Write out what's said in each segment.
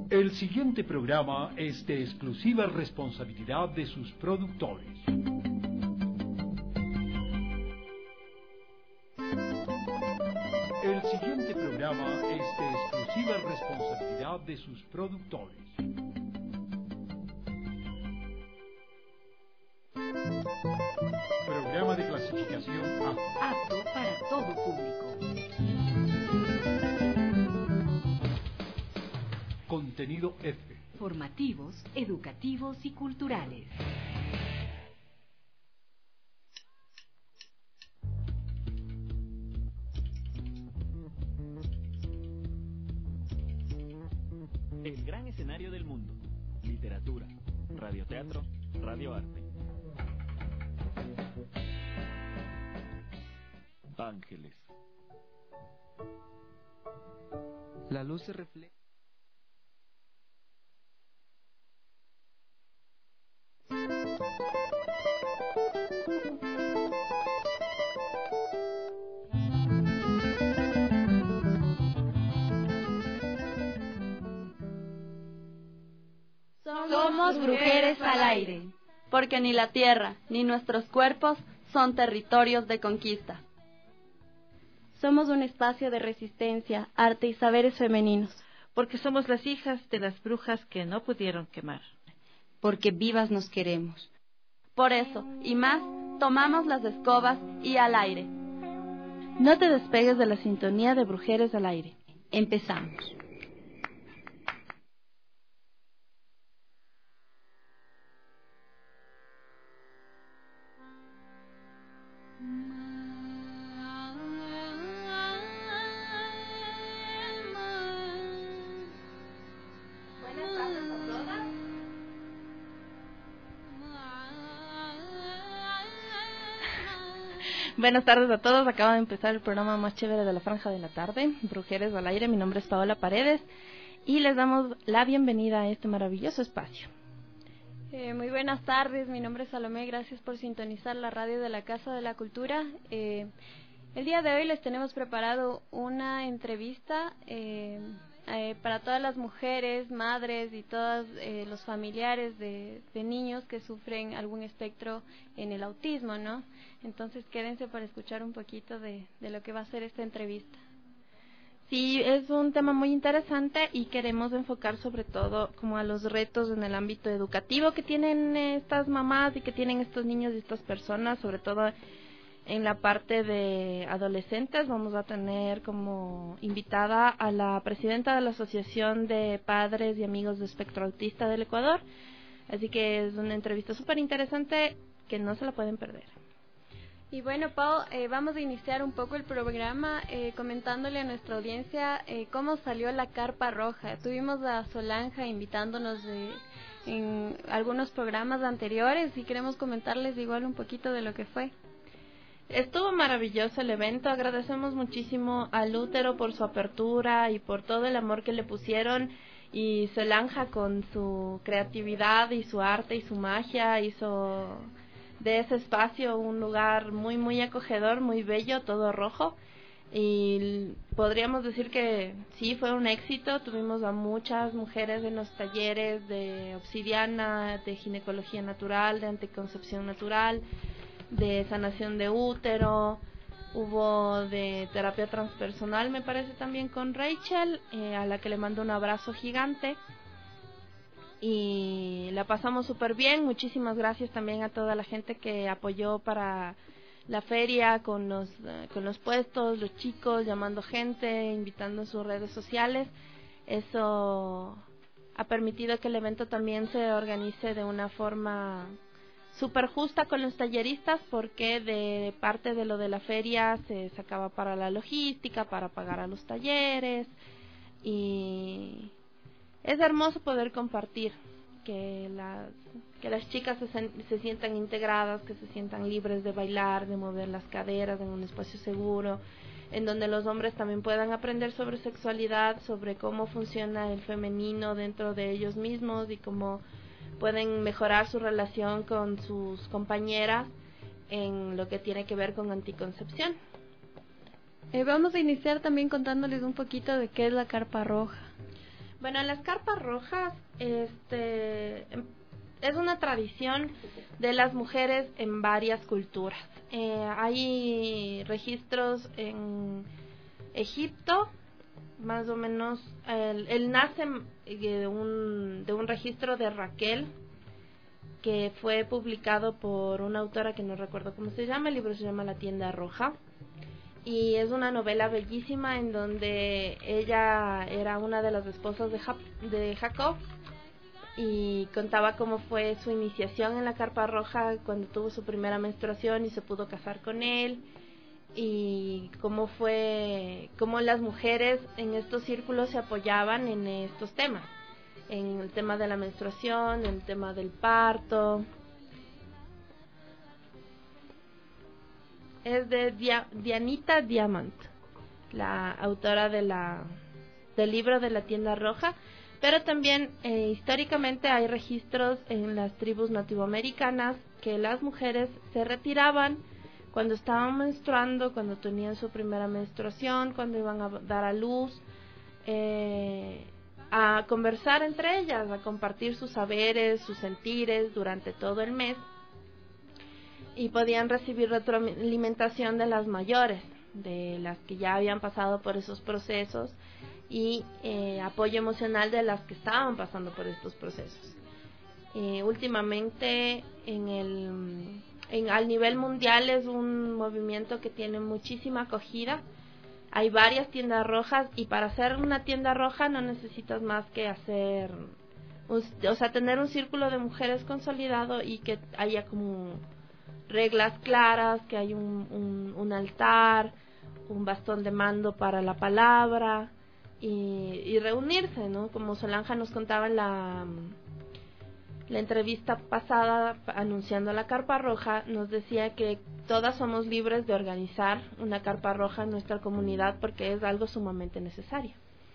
El siguiente programa es de exclusiva responsabilidad de sus productores. El siguiente programa es de exclusiva responsabilidad de sus productores. Programa de clasificación A. Apto para todo público. Contenido F. Formativos, educativos y culturales. El gran escenario del mundo. Literatura, radioteatro, radioarte. Ángeles. La luz se refleja. Somos Brujeres al Aire, porque ni la tierra ni nuestros cuerpos son territorios de conquista. Somos un espacio de resistencia, arte y saberes femeninos. Porque somos las hijas de las brujas que no pudieron quemar. Porque vivas nos queremos. Por eso, y más, tomamos las escobas y al aire. No te despegues de la sintonía de Brujeres al Aire. Empezamos. Buenas tardes a todos, acaba de empezar el programa más chévere de la franja de la tarde, Brujeres al Aire. Mi nombre es Paola Paredes y les damos la bienvenida a este maravilloso espacio. Muy buenas tardes, mi nombre es Salomé, gracias por sintonizar la radio de la Casa de la Cultura. El día de hoy les tenemos preparado una entrevista para todas las mujeres, madres y todos los familiares de niños que sufren algún espectro en el autismo, ¿no? Entonces quédense para escuchar un poquito de lo que va a ser esta entrevista. Sí, es un tema muy interesante y queremos enfocar sobre todo como a los retos en el ámbito educativo que tienen estas mamás y que tienen estos niños y estas personas, sobre todo en la parte de adolescentes. Vamos a tener como invitada a la presidenta de la Asociación de Padres y Amigos de Espectro Autista del Ecuador, así que es una entrevista súper interesante que no se la pueden perder. Y bueno, Pau, vamos a iniciar un poco el programa comentándole a nuestra audiencia cómo salió la Carpa Roja. Tuvimos a Solange invitándonos en algunos programas anteriores y queremos comentarles igual un poquito de lo que fue. Estuvo maravilloso el evento, agradecemos muchísimo al Útero por su apertura y por todo el amor que le pusieron, y Solange con su creatividad y su arte y su magia hizo de ese espacio un lugar muy muy acogedor, muy bello, todo rojo, y podríamos decir que sí, fue un éxito. Tuvimos a muchas mujeres en los talleres de obsidiana, de ginecología natural, de anticoncepción natural, de sanación de útero, hubo de terapia transpersonal, me parece también con Rachel, a la que le mando un abrazo gigante. Y la pasamos súper bien. Muchísimas gracias también a toda la gente que apoyó para la feria con los puestos, los chicos, llamando gente, invitando en sus redes sociales. Eso ha permitido que el evento también se organice de una forma súper justa con los talleristas, porque de parte de lo de la feria se sacaba para la logística, para pagar a los talleres, y es hermoso poder compartir, que las chicas se sientan integradas, que se sientan libres de bailar, de mover las caderas en un espacio seguro, en donde los hombres también puedan aprender sobre sexualidad, sobre cómo funciona el femenino dentro de ellos mismos y cómo pueden mejorar su relación con sus compañeras en lo que tiene que ver con anticoncepción. Vamos a iniciar también contándoles un poquito de qué es la Carpa Roja. Bueno, las carpas rojas es una tradición de las mujeres en varias culturas. Hay registros en Egipto, más o menos. Él nace de un registro de Raquel, que fue publicado por una autora que no recuerdo cómo se llama. El libro se llama La tienda roja. Y es una novela bellísima en donde ella era una de las esposas de Jacob, y contaba cómo fue su iniciación en la carpa roja cuando tuvo su primera menstruación y se pudo casar con él, y cómo las mujeres en estos círculos se apoyaban en estos temas, en el tema de la menstruación, en el tema del parto. Es de Dianita Diamant, la autora del libro de La tienda roja. Pero también históricamente hay registros en las tribus nativoamericanas que las mujeres se retiraban cuando estaban menstruando, cuando tenían su primera menstruación, cuando iban a dar a luz, a conversar entre ellas, a compartir sus saberes, sus sentires durante todo el mes, y podían recibir retroalimentación de las mayores, de las que ya habían pasado por esos procesos, y apoyo emocional de las que estaban pasando por estos procesos. Últimamente al nivel mundial es un movimiento que tiene muchísima acogida. Hay varias tiendas rojas, y para hacer una tienda roja no necesitas más que tener un círculo de mujeres consolidado, y que haya como reglas claras, que hay un altar, un bastón de mando para la palabra, y reunirse, ¿no? Como Solange nos contaba en la entrevista pasada anunciando la carpa roja, nos decía que todas somos libres de organizar una carpa roja en nuestra comunidad, porque es algo sumamente necesario.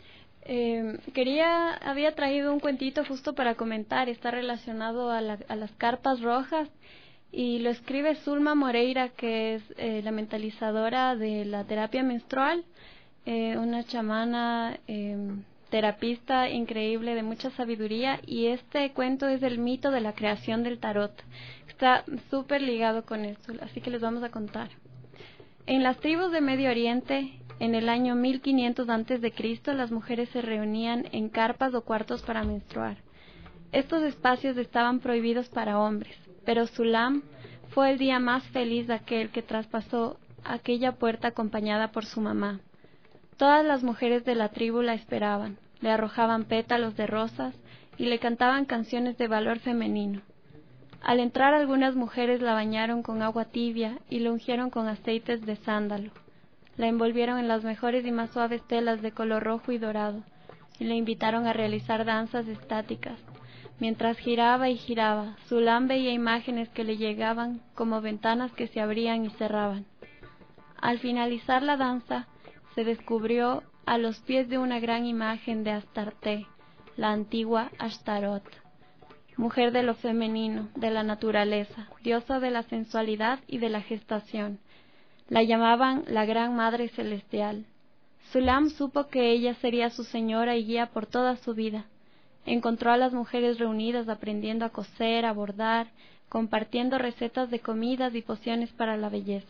Había traído un cuentito justo para comentar, está relacionado a las carpas rojas, y lo escribe Zulma Moreira, que es la mentalizadora de la terapia menstrual, una chamana terapista increíble de mucha sabiduría, y este cuento es del mito de la creación del tarot. Está súper ligado con esto, así que les vamos a contar. En las tribus de Medio Oriente, en el año 1500 a.C., las mujeres se reunían en carpas o cuartos para menstruar. Estos espacios estaban prohibidos para hombres, pero Sulam fue el día más feliz de aquel que traspasó aquella puerta acompañada por su mamá. Todas las mujeres de la tribu la esperaban, le arrojaban pétalos de rosas y le cantaban canciones de valor femenino. Al entrar, algunas mujeres la bañaron con agua tibia y la ungieron con aceites de sándalo. La envolvieron en las mejores y más suaves telas de color rojo y dorado y la invitaron a realizar danzas estáticas. Mientras giraba y giraba, Sulam veía imágenes que le llegaban como ventanas que se abrían y cerraban. Al finalizar la danza, se descubrió a los pies de una gran imagen de Astarte, la antigua Ashtarot, mujer de lo femenino, de la naturaleza, diosa de la sensualidad y de la gestación. La llamaban la Gran Madre Celestial. Sulam supo que ella sería su señora y guía por toda su vida. Encontró a las mujeres reunidas aprendiendo a coser, a bordar, compartiendo recetas de comidas y pociones para la belleza.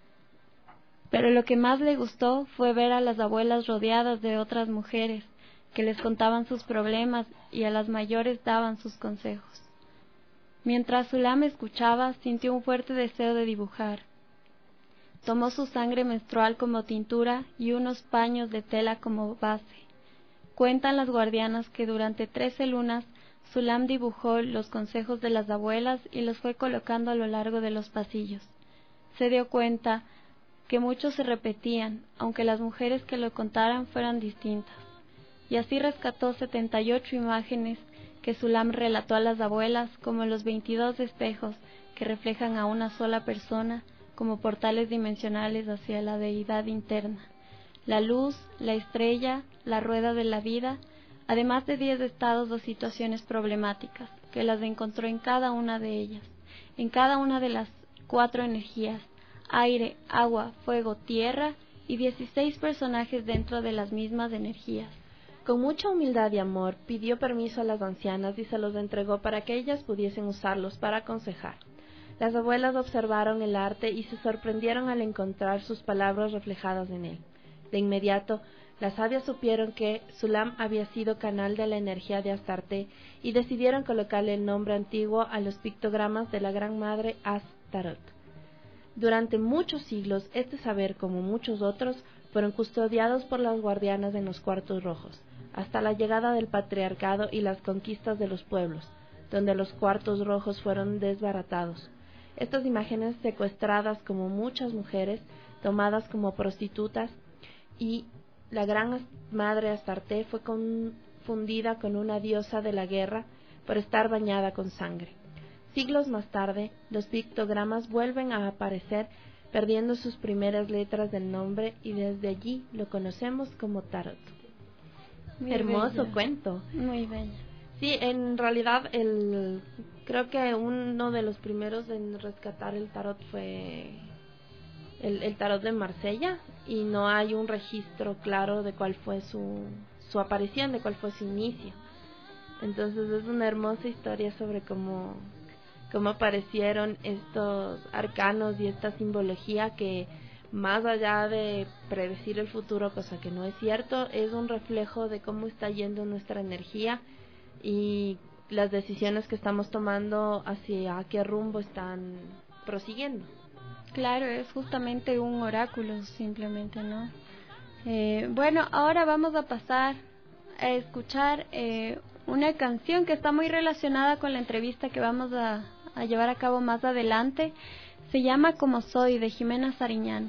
Pero lo que más le gustó fue ver a las abuelas rodeadas de otras mujeres que les contaban sus problemas y a las mayores daban sus consejos. Mientras Sulam escuchaba, sintió un fuerte deseo de dibujar. Tomó su sangre menstrual como tintura y unos paños de tela como base. Cuentan las guardianas que durante 13 lunas Sulam dibujó los consejos de las abuelas y los fue colocando a lo largo de los pasillos. Se dio cuenta que muchos se repetían, aunque las mujeres que lo contaran fueran distintas. Y así rescató 78 imágenes que Sulam relató a las abuelas como los 22 espejos que reflejan a una sola persona como portales dimensionales hacia la deidad interna. La luz, la estrella, la rueda de la vida, además de 10 estados o situaciones problemáticas, que las encontró en cada una de ellas, en cada una de las 4 energías, aire, agua, fuego, tierra, y 16 personajes dentro de las mismas energías. Con mucha humildad y amor pidió permiso a las ancianas y se los entregó para que ellas pudiesen usarlos para aconsejar. Las abuelas observaron el arte y se sorprendieron al encontrar sus palabras reflejadas en él. De inmediato, las sabias supieron que Sulam había sido canal de la energía de Astarte y decidieron colocarle el nombre antiguo a los pictogramas de la Gran Madre Astarot. Durante muchos siglos, este saber, como muchos otros, fueron custodiados por las guardianas en los cuartos rojos, hasta la llegada del patriarcado y las conquistas de los pueblos, donde los cuartos rojos fueron desbaratados. Estas imágenes secuestradas como muchas mujeres, tomadas como prostitutas, y la Gran Madre Astarte fue confundida con una diosa de la guerra por estar bañada con sangre. Siglos más tarde, los pictogramas vuelven a aparecer, perdiendo sus primeras letras del nombre, y desde allí lo conocemos como tarot. Muy Hermoso bella. cuento. Muy bella. Sí, en realidad creo que uno de los primeros en rescatar el tarot fue el tarot de Marsella, y no hay un registro claro de cuál fue su aparición, de cuál fue su inicio. Entonces es una hermosa historia sobre cómo aparecieron estos arcanos y esta simbología que, más allá de predecir el futuro, cosa que no es cierto, es un reflejo de cómo está yendo nuestra energía y las decisiones que estamos tomando, hacia qué rumbo están prosiguiendo. Claro, es justamente un oráculo, simplemente, ¿no? Bueno, ahora vamos a pasar a escuchar una canción que está muy relacionada con la entrevista que vamos a llevar a cabo más adelante. Se llama Como Soy, de Jimena Sariñana.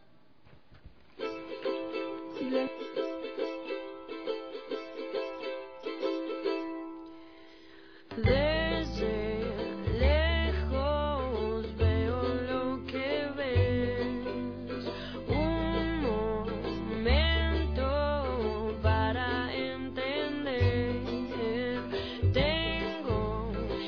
Desde lejos veo lo que ves, un momento para entender. Tengo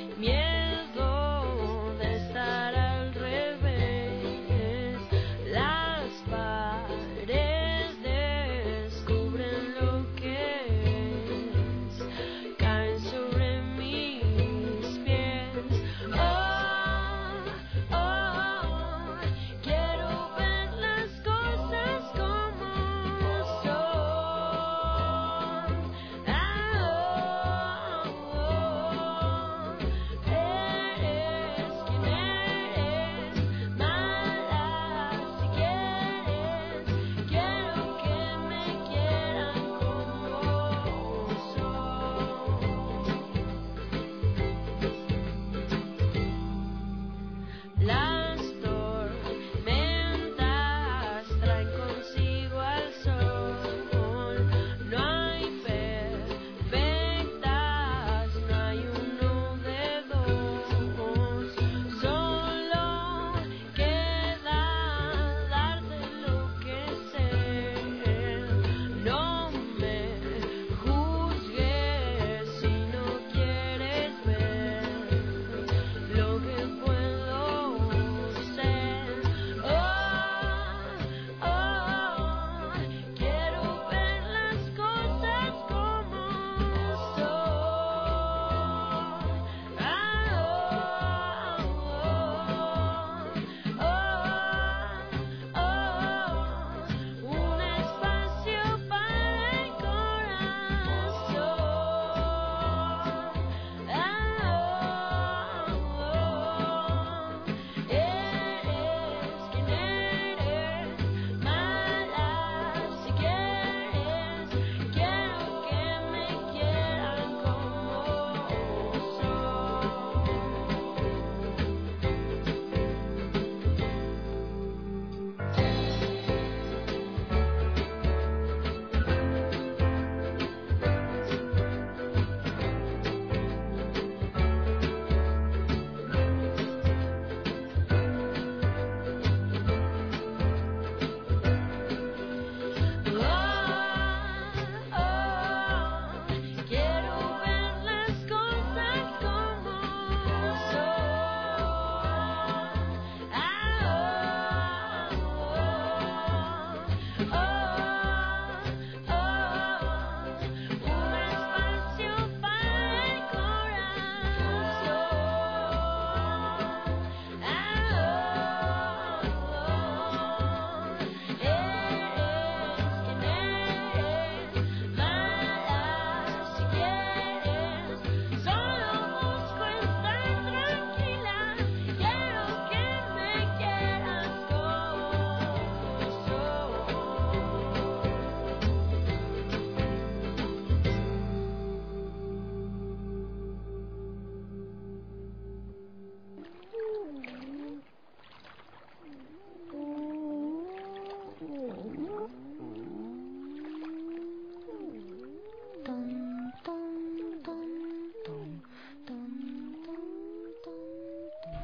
miedo de estar al revés, las paredes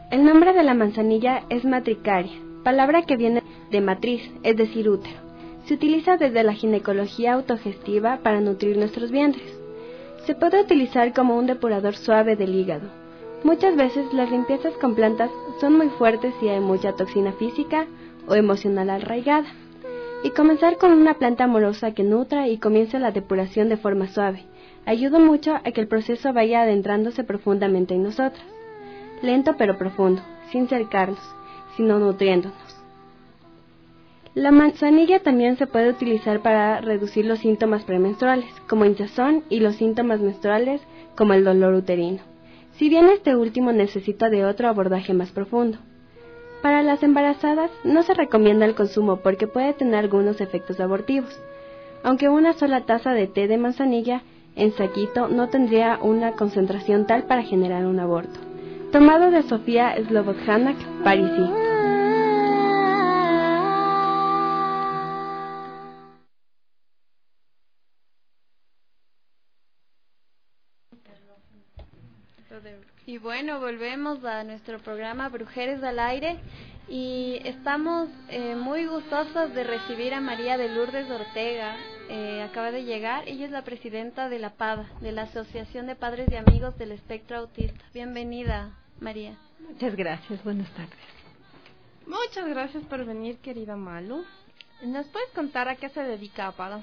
El nombre de la manzanilla es matricaria, palabra que viene de matriz, es decir, útero. Se utiliza desde la ginecología autogestiva para nutrir nuestros vientres. Se puede utilizar como un depurador suave del hígado. Muchas veces las limpiezas con plantas son muy fuertes si hay mucha toxina física o emocional arraigada. Y comenzar con una planta amorosa que nutra y comience la depuración de forma suave ayuda mucho a que el proceso vaya adentrándose profundamente en nosotros. Lento pero profundo, sin cercarnos, sino nutriéndonos. La manzanilla también se puede utilizar para reducir los síntomas premenstruales, como hinchazón, y los síntomas menstruales, como el dolor uterino. Si bien este último necesita de otro abordaje más profundo. Para las embarazadas no se recomienda el consumo porque puede tener algunos efectos abortivos, aunque una sola taza de té de manzanilla en saquito no tendría una concentración tal para generar un aborto. Tomado de Sofía Slobodhanak, Parisi. Y bueno, volvemos a nuestro programa Brujeres al Aire y estamos muy gustosos de recibir a María de Lourdes Ortega. Acaba de llegar, ella es la presidenta de la PADA, de la Asociación de Padres y Amigos del Espectro Autista. Bienvenida, María. Muchas gracias, buenas tardes. Muchas gracias por venir, querida Malu. ¿Nos puedes contar a qué se dedica APADA?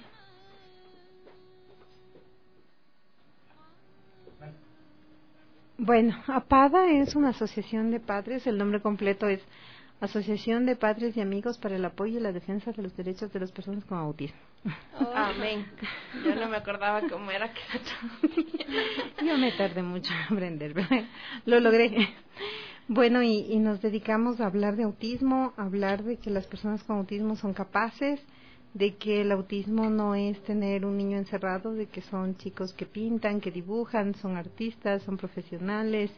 Bueno, APADA es una asociación de padres, el nombre completo es Asociación de Padres y Amigos para el Apoyo y la Defensa de los Derechos de las Personas con Autismo. Oh. Amén. Yo no me acordaba cómo era que se traducía. Yo me tardé mucho en aprender, pero lo logré. Bueno, y nos dedicamos a hablar de autismo, a hablar de que las personas con autismo son capaces, de que el autismo no es tener un niño encerrado, de que son chicos que pintan, que dibujan, son artistas, son profesionales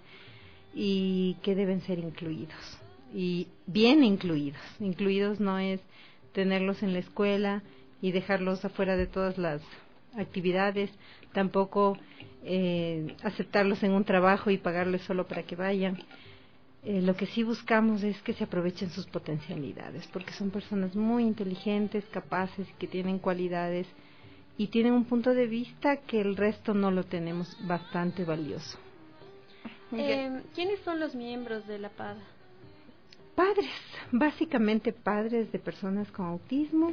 y que deben ser incluidos. Y bien incluidos. Incluidos no es tenerlos en la escuela y dejarlos afuera de todas las actividades, tampoco aceptarlos en un trabajo y pagarles solo para que vayan. Lo que sí buscamos es que se aprovechen sus potencialidades, porque son personas muy inteligentes, capaces, que tienen cualidades y tienen un punto de vista que el resto no lo tenemos, bastante valioso. ¿Quiénes son los miembros de la PADA? Padres, básicamente padres de personas con autismo,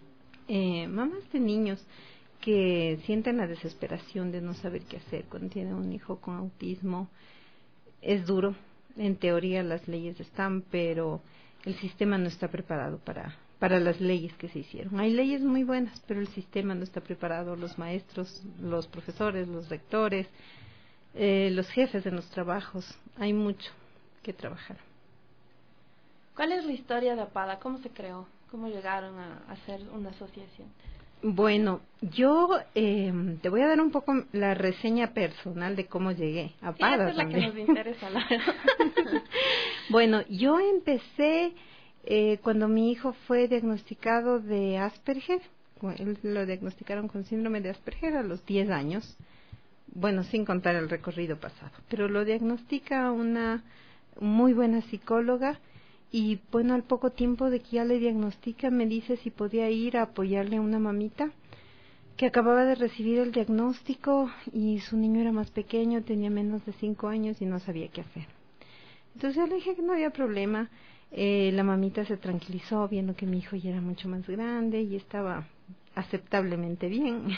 mamás de niños que sienten la desesperación de no saber qué hacer cuando tienen un hijo con autismo. Es duro. En teoría las leyes están, pero el sistema no está preparado para las leyes que se hicieron. Hay leyes muy buenas, pero el sistema no está preparado. Los maestros, los profesores, los rectores, los jefes de los trabajos, hay mucho que trabajar. ¿Cuál es la historia de APADA? ¿Cómo se creó? ¿Cómo llegaron a hacer una asociación? Bueno, yo te voy a dar un poco la reseña personal de cómo llegué a PADA. Esa es la que nos interesa, la verdad. Bueno, yo empecé cuando mi hijo fue diagnosticado de Asperger. Él lo diagnosticaron con síndrome de Asperger a los 10 años. Bueno, sin contar el recorrido pasado. Pero lo diagnostica una muy buena psicóloga. Y bueno, al poco tiempo de que ya le diagnostica, me dice si podía ir a apoyarle a una mamita que acababa de recibir el diagnóstico y su niño era más pequeño, tenía menos de 5 años y no sabía qué hacer. Entonces yo le dije que no había problema. La mamita se tranquilizó viendo que mi hijo ya era mucho más grande y estaba aceptablemente bien.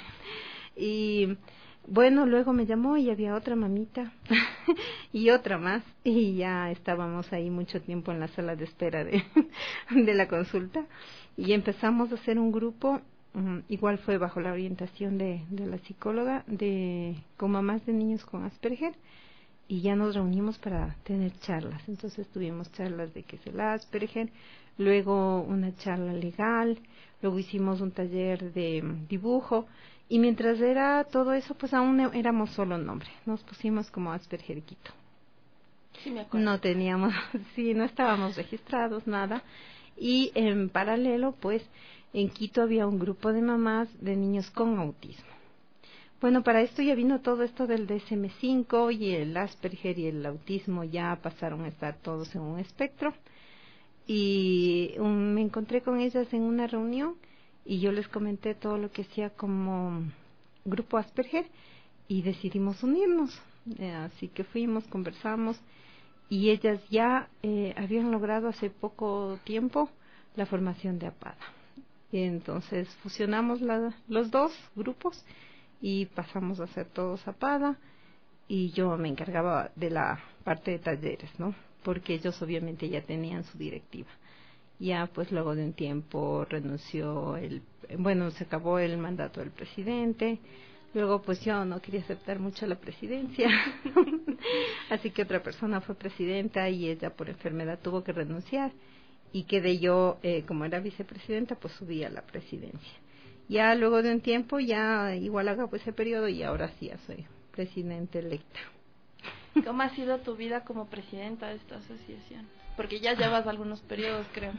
Y bueno, luego me llamó y había otra mamita y otra más y ya estábamos ahí mucho tiempo en la sala de espera de la consulta y empezamos a hacer un grupo, igual fue bajo la orientación de la psicóloga, con mamás de niños con Asperger, y ya nos reunimos para tener charlas. Entonces tuvimos charlas de qué es el Asperger, luego una charla legal, luego hicimos un taller de dibujo. Y mientras era todo eso, pues aún éramos solo nombre. Nos pusimos como Asperger Quito. Sí, me acuerdo. No teníamos, sí, no estábamos registrados, nada. Y en paralelo, pues, en Quito había un grupo de mamás de niños con autismo. Bueno, para esto ya vino todo esto del DSM-5 y el Asperger y el autismo ya pasaron a estar todos en un espectro. Y me encontré con ellas en una reunión y yo les comenté todo lo que hacía como grupo Asperger y decidimos unirnos. Así que fuimos, conversamos y ellas ya habían logrado hace poco tiempo la formación de APADA. Y entonces fusionamos los dos grupos y pasamos a hacer todos APADA y yo me encargaba de la parte de talleres, ¿no? Porque ellos obviamente ya tenían su directiva. Ya pues luego de un tiempo se acabó el mandato del presidente. Luego pues yo no quería aceptar mucho la presidencia, así que otra persona fue presidenta y ella por enfermedad tuvo que renunciar y quedé yo, como era vicepresidenta, pues subí a la presidencia. Ya luego de un tiempo ya igual acabó ese periodo y ahora sí ya soy presidenta electa. ¿Cómo ha sido tu vida como presidenta de esta asociación? Porque ya llevas algunos periodos, creo.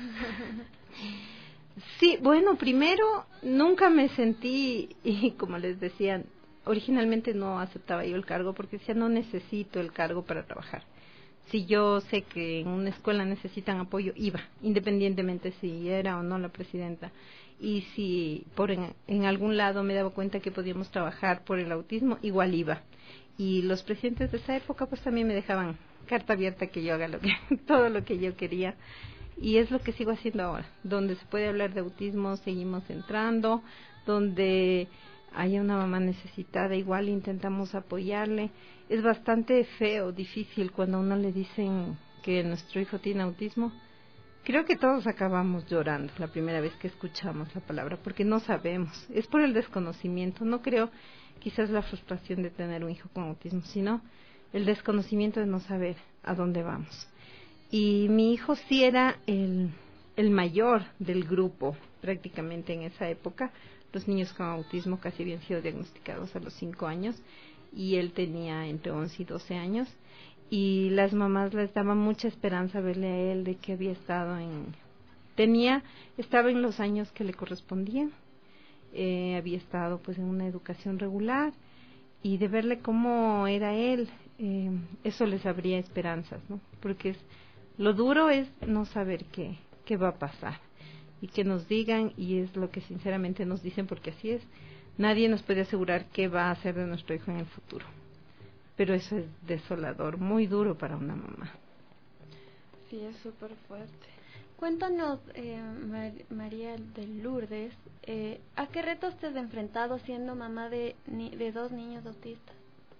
Sí, bueno, primero nunca me sentí, y como les decía, originalmente no aceptaba yo el cargo porque decía no necesito el cargo para trabajar. Si yo sé que en una escuela necesitan apoyo, iba, independientemente si era o no la presidenta. Y si en algún lado me daba cuenta que podíamos trabajar por el autismo, igual iba. Y los presidentes de esa época pues también me dejaban carta abierta que yo haga todo lo que yo quería. Y es lo que sigo haciendo ahora. Donde se puede hablar de autismo, seguimos entrando. Donde haya una mamá necesitada, igual intentamos apoyarle. Es bastante feo, difícil cuando a uno le dicen que nuestro hijo tiene autismo. Creo que todos acabamos llorando la primera vez que escuchamos la palabra, porque no sabemos. Es por el desconocimiento. No creo quizás la frustración de tener un hijo con autismo, sino el desconocimiento de no saber a dónde vamos. Y mi hijo sí era el mayor del grupo, prácticamente en esa época. Los niños con autismo casi habían sido diagnosticados a los 5 años y él tenía entre 11 y 12 años. Y las mamás les daban mucha esperanza verle a él de que había estado estaba en los años que le correspondían. Había estado pues en una educación regular y de verle cómo era él, eso les abría esperanzas, ¿no? Porque lo duro es no saber qué va a pasar y que nos digan, y es lo que sinceramente nos dicen porque así es, nadie nos puede asegurar qué va a hacer de nuestro hijo en el futuro, pero eso es desolador, muy duro para una mamá. Sí, es súper fuerte. Cuéntanos, María de Lourdes, ¿a qué retos te has enfrentado siendo mamá de 2 niños autistas?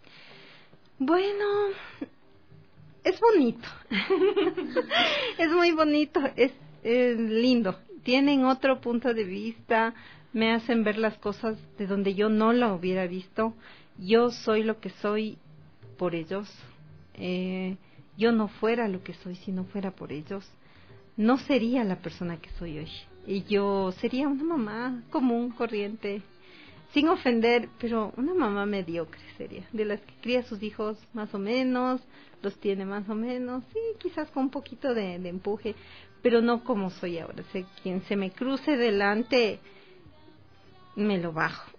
Bueno, es bonito, es muy bonito, es lindo, tienen otro punto de vista, me hacen ver las cosas de donde yo no la hubiera visto. Yo soy lo que soy por ellos, yo no fuera lo que soy si no fuera por ellos. No sería la persona que soy hoy. Y yo sería una mamá común, corriente, sin ofender, pero una mamá mediocre sería, de las que cría a sus hijos más o menos, los tiene más o menos, sí, quizás con un poquito de empuje, pero no como soy ahora. Sé, quien se me cruce delante, me lo bajo.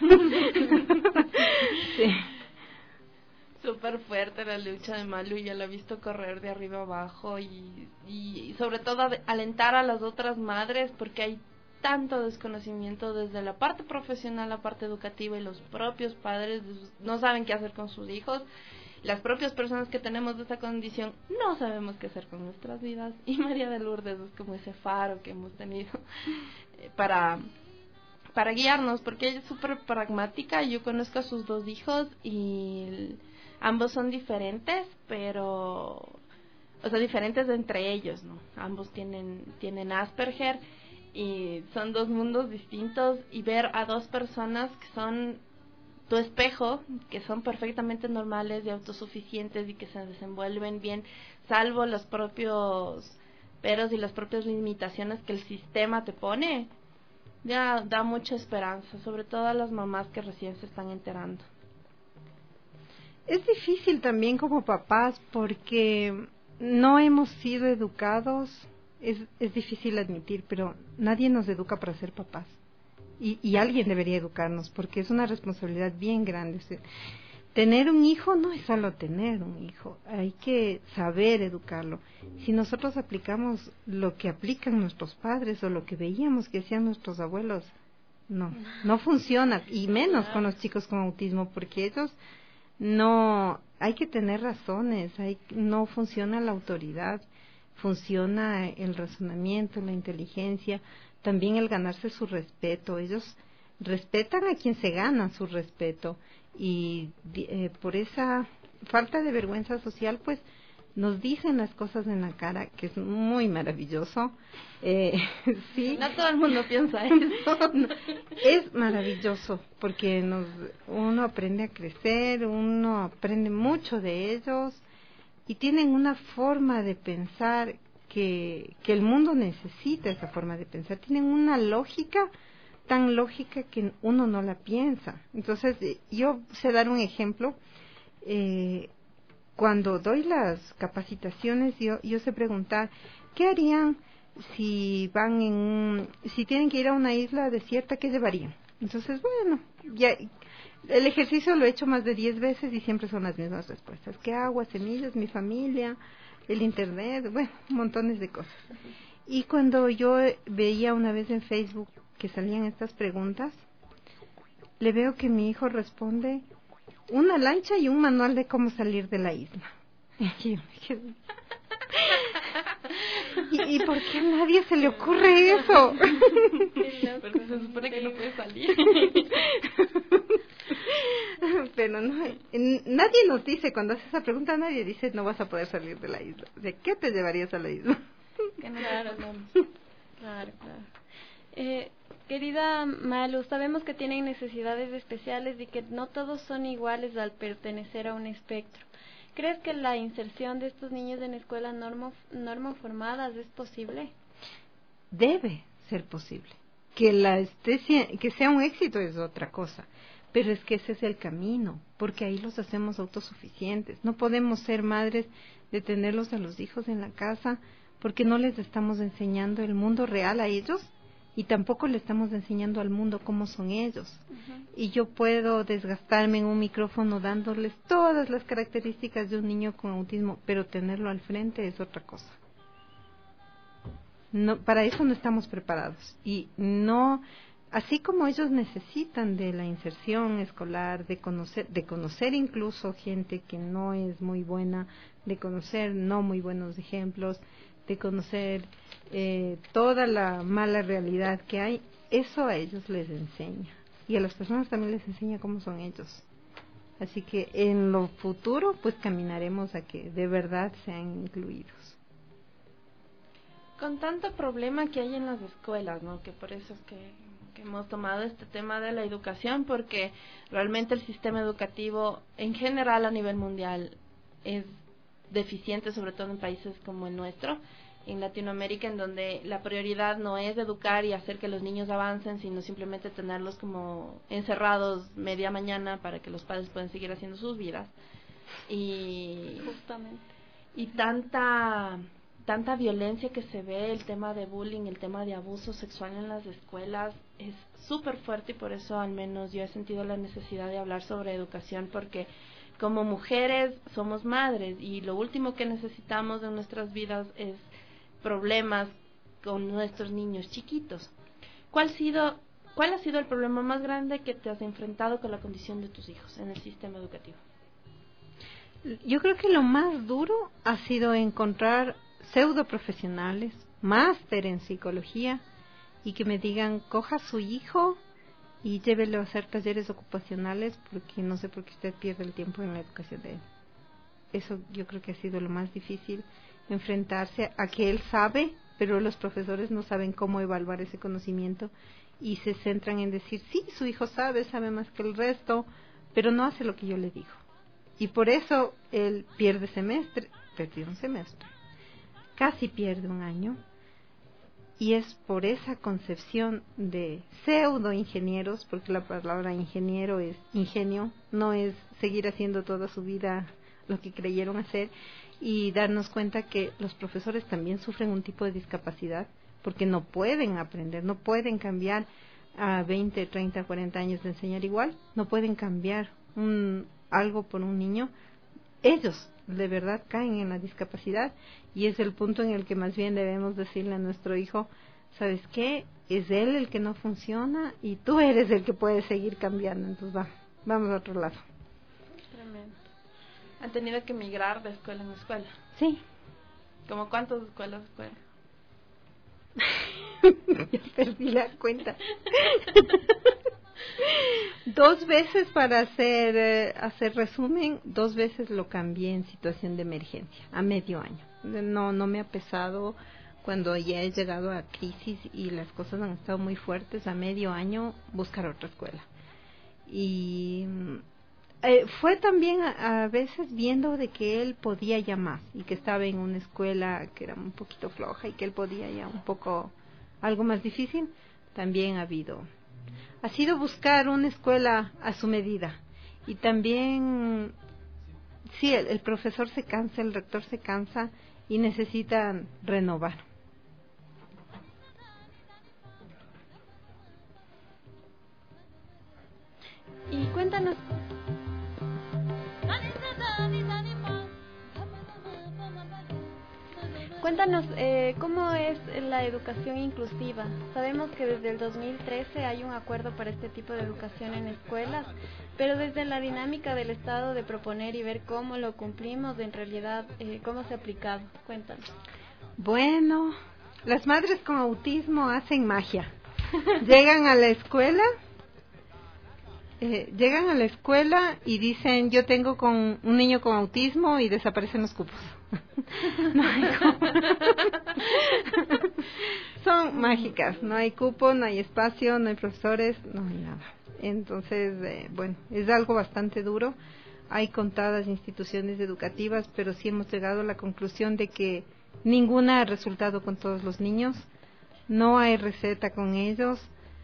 Sí. Súper fuerte la lucha de Malu, ya la he visto correr de arriba abajo y sobre todo alentar a las otras madres porque hay tanto desconocimiento desde la parte profesional, la parte educativa, y los propios padres no saben qué hacer con sus hijos. Las propias personas que tenemos de esta condición no sabemos qué hacer con nuestras vidas, y María de Lourdes es como ese faro que hemos tenido para guiarnos, porque ella es súper pragmática. Yo conozco a sus 2 hijos y ambos son diferentes, pero diferentes entre ellos, ¿no? Ambos tienen Asperger y son 2 mundos distintos, y ver a 2 personas que son tu espejo, que son perfectamente normales y autosuficientes y que se desenvuelven bien, salvo los propios peros y las propias limitaciones que el sistema te pone, ya da mucha esperanza, sobre todo a las mamás que recién se están enterando. Es difícil también como papás porque no hemos sido educados, es difícil admitir, pero nadie nos educa para ser papás. y alguien debería educarnos, porque es una responsabilidad bien grande. Tener un hijo no es solo tener un hijo, hay que saber educarlo. Si nosotros aplicamos lo que aplican nuestros padres o lo que veíamos que hacían nuestros abuelos, no funciona, y menos con los chicos con autismo, porque ellos no, hay que tener razones, no funciona la autoridad, funciona el razonamiento, la inteligencia, también el ganarse su respeto. Ellos respetan a quien se gana su respeto, y por esa falta de vergüenza social, pues nos dicen las cosas en la cara, que es muy maravilloso. Sí. No todo el mundo piensa eso. Es maravilloso, porque uno aprende a crecer, uno aprende mucho de ellos, y tienen una forma de pensar que el mundo necesita esa forma de pensar. Tienen una lógica tan lógica que uno no la piensa. Entonces, yo sé dar un ejemplo. Cuando doy las capacitaciones, yo sé preguntar, ¿qué harían si si tienen que ir a una isla desierta? ¿Qué llevarían? Entonces, bueno, ya el ejercicio lo he hecho más de 10 veces y siempre son las mismas respuestas. ¿Qué agua, semillas, mi familia, el internet? Bueno, montones de cosas. Y cuando yo veía una vez en Facebook que salían estas preguntas, le veo que mi hijo responde: una lancha y un manual de cómo salir de la isla. Y yo me quedé, ¿Y por qué a nadie se le ocurre eso? Porque se supone que no puede salir. Pero no, nadie nos dice, cuando hace esa pregunta, nadie dice no vas a poder salir de la isla. ¿De qué te llevarías a la isla? Claro, claro. Querida Malu, sabemos que tienen necesidades especiales y que no todos son iguales al pertenecer a un espectro. ¿Crees que la inserción de estos niños en escuelas normoformadas es posible? Debe ser posible. Que sea un éxito es otra cosa, pero es que ese es el camino, porque ahí los hacemos autosuficientes. No podemos ser madres de tenerlos a los hijos en la casa porque no les estamos enseñando el mundo real a ellos, y tampoco le estamos enseñando al mundo cómo son ellos. Y yo puedo desgastarme en un micrófono dándoles todas las características de un niño con autismo, pero tenerlo al frente es otra cosa. No, para eso no estamos preparados. Y no, así como ellos necesitan de la inserción escolar, de conocer incluso gente que no es muy buena, de conocer no muy buenos ejemplos, de conocer toda la mala realidad que hay, eso a ellos les enseña, y a las personas también les enseña cómo son ellos. Así que en lo futuro pues caminaremos a que de verdad sean incluidos. Con tanto problema que hay en las escuelas, ¿no? Que por eso es que hemos tomado este tema de la educación, porque realmente el sistema educativo en general a nivel mundial es deficiente, sobre todo en países como el nuestro, en Latinoamérica, en donde la prioridad no es educar y hacer que los niños avancen, sino simplemente tenerlos como encerrados media mañana para que los padres puedan seguir haciendo sus vidas. Y justamente, y tanta violencia que se ve, el tema de bullying, el tema de abuso sexual en las escuelas es súper fuerte, y por eso al menos yo he sentido la necesidad de hablar sobre educación, porque como mujeres somos madres y lo último que necesitamos en nuestras vidas es problemas con nuestros niños chiquitos. ¿Cuál ha sido el problema más grande que te has enfrentado con la condición de tus hijos en el sistema educativo? Yo creo que lo más duro ha sido encontrar pseudo profesionales, máster en psicología, y que me digan: coja a su hijo y llévelo a hacer talleres ocupacionales, porque no sé por qué usted pierde el tiempo en la educación de él. Eso yo creo que ha sido lo más difícil, enfrentarse a que él sabe, pero los profesores no saben cómo evaluar ese conocimiento y se centran en decir: sí, su hijo sabe más que el resto, pero no hace lo que yo le digo. Y por eso él perdió un semestre, casi pierde un año, y es por esa concepción de pseudo ingenieros, porque la palabra ingeniero es ingenio, no es seguir haciendo toda su vida lo que creyeron hacer, y darnos cuenta que los profesores también sufren un tipo de discapacidad, porque no pueden aprender, no pueden cambiar. a 20, 30, 40 años de enseñar igual, no pueden cambiar algo por un niño. Ellos de verdad caen en la discapacidad y es el punto en el que más bien debemos decirle a nuestro hijo, ¿sabes qué? Es él el que no funciona y tú eres el que puede seguir cambiando, entonces vamos a otro lado. Tremendo. ¿Han tenido que migrar de escuela en escuela? Sí. ¿Cómo cuántas escuelas fueron? Ya perdí la cuenta. 2 veces para hacer resumen, 2 veces lo cambié en situación de emergencia, a medio año. No me ha pesado cuando ya he llegado a crisis y las cosas han estado muy fuertes, a medio año buscar otra escuela. Y fue también a veces viendo de que él podía ya más y que estaba en una escuela que era un poquito floja y que él podía ya un poco algo más difícil. También ha sido buscar una escuela a su medida. Y también sí, el profesor se cansa, el rector se cansa y necesitan renovar. Y cuéntanos. Cuéntanos, ¿cómo es la educación inclusiva? Sabemos que desde el 2013 hay un acuerdo para este tipo de educación en escuelas, pero desde la dinámica del Estado de proponer y ver cómo lo cumplimos, en realidad, ¿cómo se ha aplicado? Cuéntanos. Bueno, las madres con autismo hacen magia. Llegan a la escuela y dicen, yo tengo con un niño con autismo y desaparecen los cupos. No hay cupo. Son mágicas, no hay cupo, no hay espacio, no hay profesores, no hay nada. Entonces, bueno, es algo bastante duro. Hay contadas instituciones educativas, pero sí hemos llegado a la conclusión de que ninguna ha resultado con todos los niños, no hay receta con ellos.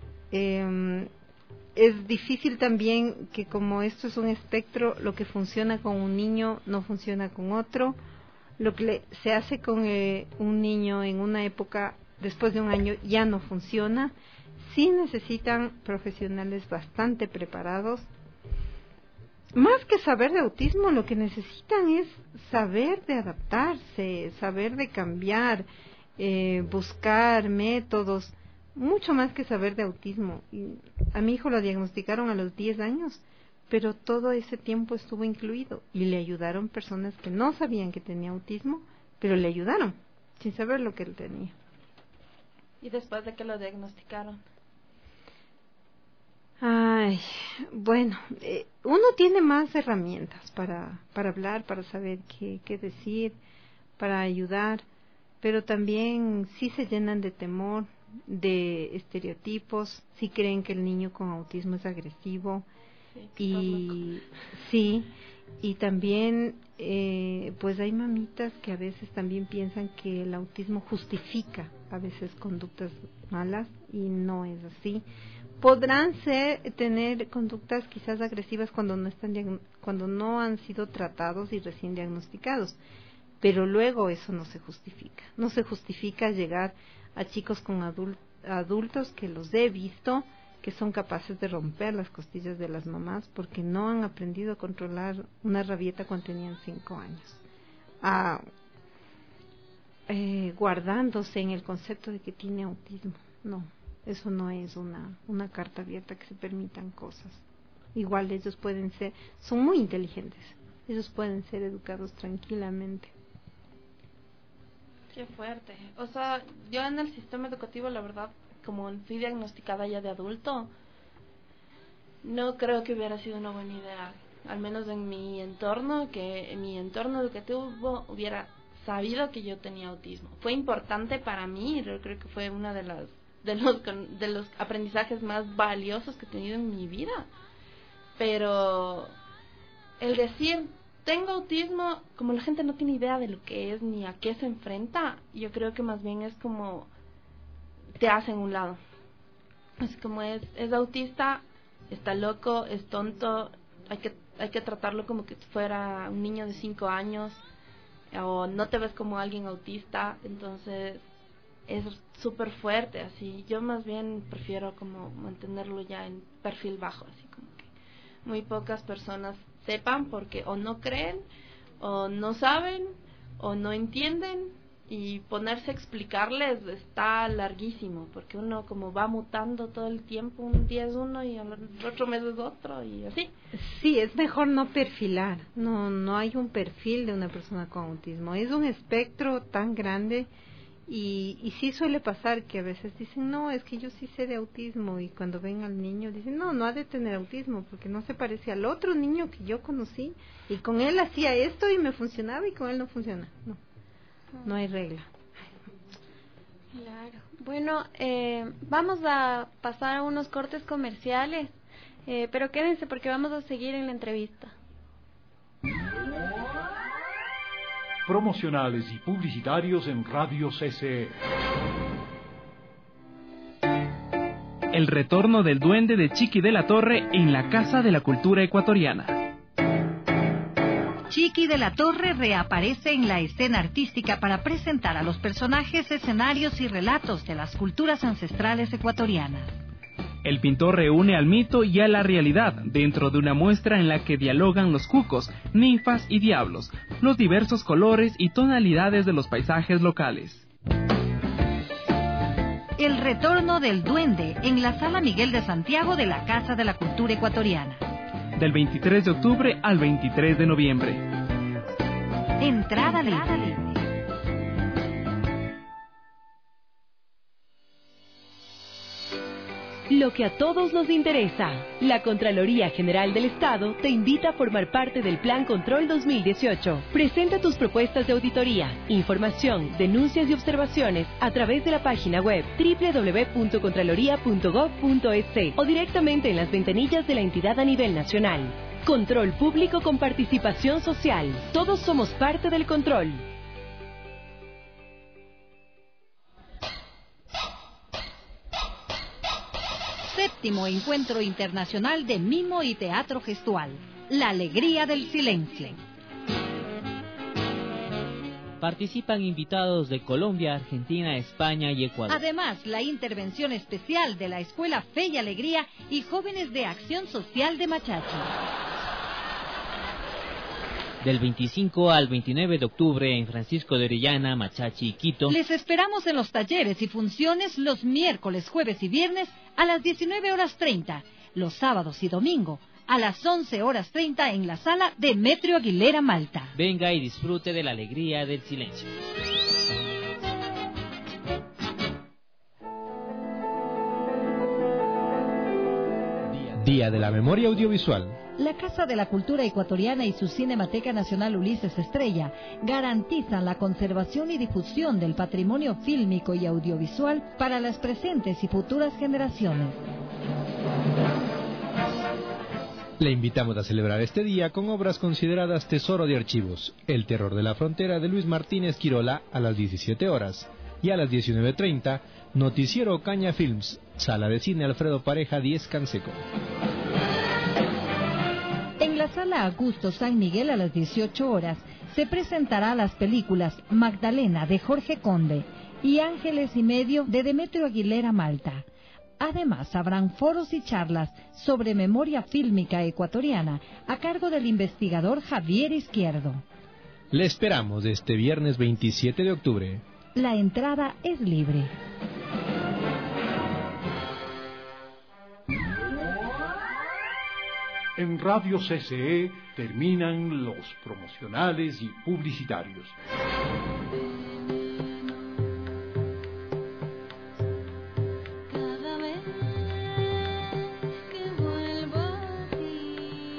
Es difícil también que como esto es un espectro, lo que funciona con un niño no funciona con otro. Lo que se hace con un niño en una época, después de un año, ya no funciona. Sí necesitan profesionales bastante preparados. Más que saber de autismo, lo que necesitan es saber de adaptarse, saber de cambiar, buscar métodos, mucho más que saber de autismo. Y a mi hijo lo diagnosticaron a los 10 años, pero todo ese tiempo estuvo incluido y le ayudaron personas que no sabían que tenía autismo, pero le ayudaron sin saber lo que él tenía. ¿Y después de que lo diagnosticaron? Ay, bueno, uno tiene más herramientas para hablar, para saber qué decir, para ayudar, pero también sí se llenan de temor, de estereotipos, sí creen que el niño con autismo es agresivo. Y sí, y también pues hay mamitas que a veces también piensan que el autismo justifica a veces conductas malas y no es así. Podrán tener conductas quizás agresivas cuando no han sido tratados y recién diagnosticados, pero luego eso no se justifica. No se justifica llegar a chicos con adultos que los he visto que son capaces de romper las costillas de las mamás porque no han aprendido a controlar una rabieta cuando tenían 5 años, guardándose en el concepto de que tiene autismo. No, eso no es una carta abierta que se permitan cosas. Igual ellos son muy inteligentes, ellos pueden ser educados tranquilamente. Qué fuerte. O sea, yo en el sistema educativo, la verdad, como fui diagnosticada ya de adulto, no creo que hubiera sido una buena idea, al menos en mi entorno, que en mi entorno educativo hubiera sabido que yo tenía autismo. Fue importante para mí, yo creo que fue una de los aprendizajes más valiosos que he tenido en mi vida. Pero el decir tengo autismo, como la gente no tiene idea de lo que es ni a qué se enfrenta, yo creo que más bien es como te hacen un lado. Es como es autista, está loco, es tonto, hay que tratarlo como que fuera un niño de 5 años, o no te ves como alguien autista. Entonces es súper fuerte, así. Yo más bien prefiero como mantenerlo ya en perfil bajo, así como que muy pocas personas sepan, porque o no creen, o no saben, o no entienden, y ponerse a explicarles está larguísimo, porque uno como va mutando todo el tiempo, un día es uno y al otro mes es otro, y así. Sí, es mejor no perfilar, no hay un perfil de una persona con autismo, es un espectro tan grande. Y sí suele pasar que a veces dicen, no, es que yo sí sé de autismo, y cuando ven al niño dicen, no ha de tener autismo, porque no se parece al otro niño que yo conocí, y con él hacía esto y me funcionaba, y con él no funciona. No hay regla. Claro. Bueno, vamos a pasar a unos cortes comerciales, pero quédense porque vamos a seguir en la entrevista. Promocionales y publicitarios en Radio CCE. El retorno del duende de Chiqui de la Torre en la Casa de la Cultura Ecuatoriana. Chiqui de la Torre reaparece en la escena artística para presentar a los personajes, escenarios y relatos de las culturas ancestrales ecuatorianas. El pintor reúne al mito y a la realidad dentro de una muestra en la que dialogan los cucos, ninfas y diablos, los diversos colores y tonalidades de los paisajes locales. El retorno del duende en la Sala Miguel de Santiago de la Casa de la Cultura Ecuatoriana. Del 23 de octubre al 23 de noviembre. Entrada libre. Lo que a todos nos interesa. La Contraloría General del Estado te invita a formar parte del Plan Control 2018. Presenta tus propuestas de auditoría, información, denuncias y observaciones a través de la página web www.contraloría.gov.es o directamente en las ventanillas de la entidad a nivel nacional. Control público con participación social. Todos somos parte del control. Séptimo Encuentro Internacional de Mimo y Teatro Gestual. La alegría del silencio. Participan invitados de Colombia, Argentina, España y Ecuador. Además, la intervención especial de la Escuela Fe y Alegría y Jóvenes de Acción Social de Machachi. Del 25 al 29 de octubre en Francisco de Orellana, Machachi y Quito. Les esperamos en los talleres y funciones los miércoles, jueves y viernes a las 19:30, los sábados y domingo a las 11:30 en la sala Demetrio Aguilera Malta. Venga y disfrute de la alegría del silencio. Día de la Memoria Audiovisual. La Casa de la Cultura Ecuatoriana y su Cinemateca Nacional Ulises Estrella garantizan la conservación y difusión del patrimonio fílmico y audiovisual para las presentes y futuras generaciones. Le invitamos a celebrar este día con obras consideradas tesoro de archivos. El terror de la frontera de Luis Martínez Quirola a las 17 horas y a las 19:30, Noticiero Caña Films, Sala de Cine Alfredo Pareja 10 Canseco. En la Sala Augusto San Miguel a las 18 horas se presentará las películas Magdalena de Jorge Conde y Ángeles y Medio de Demetrio Aguilera Malta. Además, habrán foros y charlas sobre memoria fílmica ecuatoriana a cargo del investigador Javier Izquierdo. Le esperamos este viernes 27 de octubre. La entrada es libre. En Radio CCE terminan los promocionales y publicitarios. Cada vez que vuelvo a ti,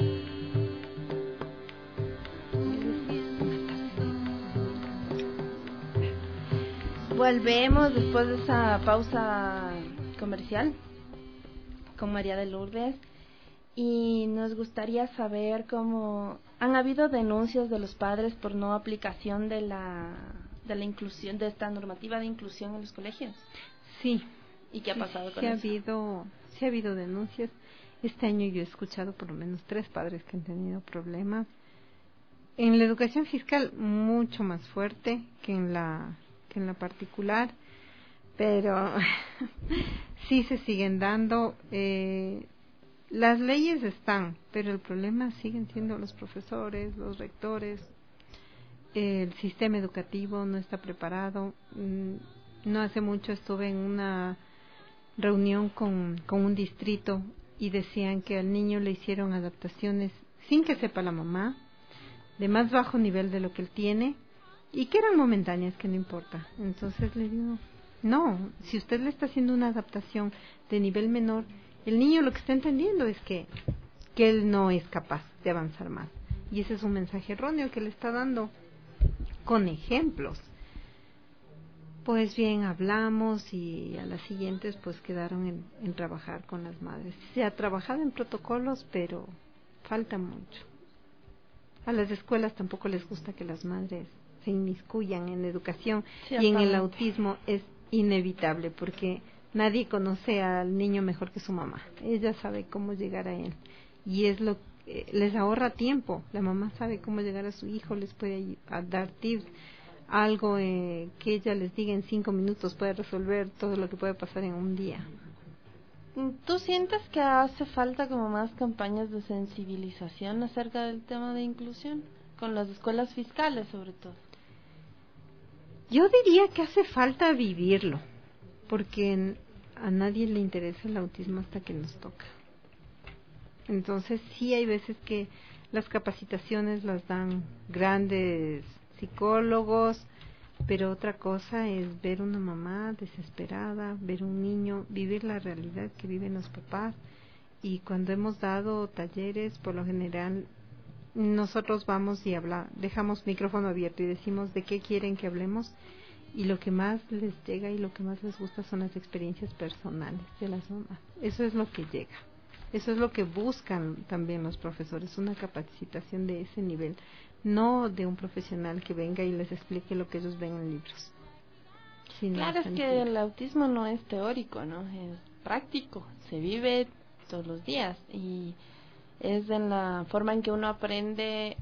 Volvemos después de esa pausa comercial con María de Lourdes. Y nos gustaría saber cómo han habido denuncias de los padres por no aplicación de la inclusión, de esta normativa de inclusión en los colegios. Sí. ¿Y qué ha pasado con eso? Sí ha habido denuncias. Este año yo he escuchado por lo menos 3 padres que han tenido problemas. En la educación fiscal mucho más fuerte que en la particular, pero sí se siguen dando. Las leyes están, pero el problema siguen siendo los profesores, los rectores. El sistema educativo no está preparado. No hace mucho estuve en una reunión con un distrito y decían que al niño le hicieron adaptaciones sin que sepa la mamá, de más bajo nivel de lo que él tiene, y que eran momentáneas, que no importa. Entonces le digo, no, si usted le está haciendo una adaptación de nivel menor, el niño lo que está entendiendo es que él no es capaz de avanzar más. Y ese es un mensaje erróneo que le está dando con ejemplos. Pues bien, hablamos y a las siguientes pues quedaron en trabajar con las madres. Se ha trabajado en protocolos, pero falta mucho. A las escuelas tampoco les gusta que las madres se inmiscuyan en educación, y en el autismo es inevitable porque nadie conoce al niño mejor que su mamá. Ella sabe cómo llegar a él y es lo que les ahorra tiempo. La mamá sabe cómo llegar a su hijo, les puede dar tips. Algo que ella les diga en 5 minutos puede resolver todo lo que puede pasar en un día. ¿Tú sientes que hace falta como más campañas de sensibilización acerca del tema de inclusión? Con las escuelas fiscales, sobre todo. Yo diría que hace falta vivirlo, porque a nadie le interesa el autismo hasta que nos toca. Entonces sí hay veces que las capacitaciones las dan grandes psicólogos, pero otra cosa es ver una mamá desesperada, ver un niño, vivir la realidad que viven los papás. Y cuando hemos dado talleres, por lo general, nosotros vamos y dejamos micrófono abierto y decimos de qué quieren que hablemos, y lo que más les llega y lo que más les gusta son las experiencias personales de las mamás. Eso es lo que llega. Eso es lo que buscan también los profesores, una capacitación de ese nivel, no de un profesional que venga y les explique lo que ellos ven en libros. Claro, es que el autismo no es teórico, ¿no? Es práctico, se vive todos los días y es en la forma en que uno aprende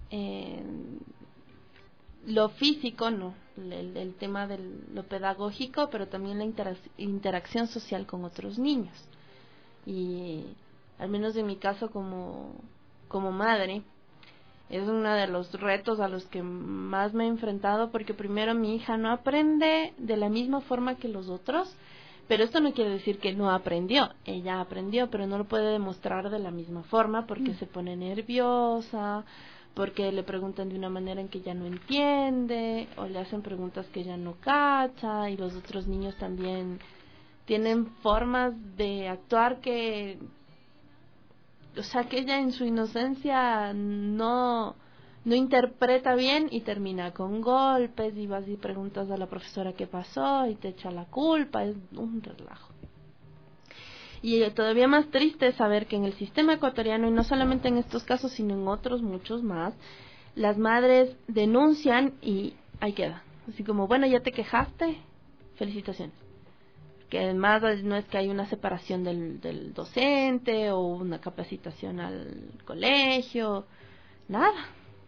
lo físico, ¿no? El tema de lo pedagógico, pero también la interacción social con otros niños. Y al menos en mi caso como madre, es uno de los retos a los que más me he enfrentado, porque primero mi hija no aprende de la misma forma que los otros, pero esto no quiere decir que no aprendió. Ella aprendió, pero no lo puede demostrar de la misma forma porque se pone nerviosa, porque le preguntan de una manera en que ella no entiende, o le hacen preguntas que ella no cacha, y los otros niños también tienen formas de actuar que, o sea, que ella en su inocencia no interpreta bien y termina con golpes, y vas y preguntas a la profesora qué pasó y te echa la culpa. Es un relajo. Y todavía más triste es saber que en el sistema ecuatoriano, y no solamente en estos casos sino en otros muchos más, las madres denuncian y ahí queda, así como, bueno, ya te quejaste, felicitaciones. Que además no es que hay una separación del docente o una capacitación al colegio, nada.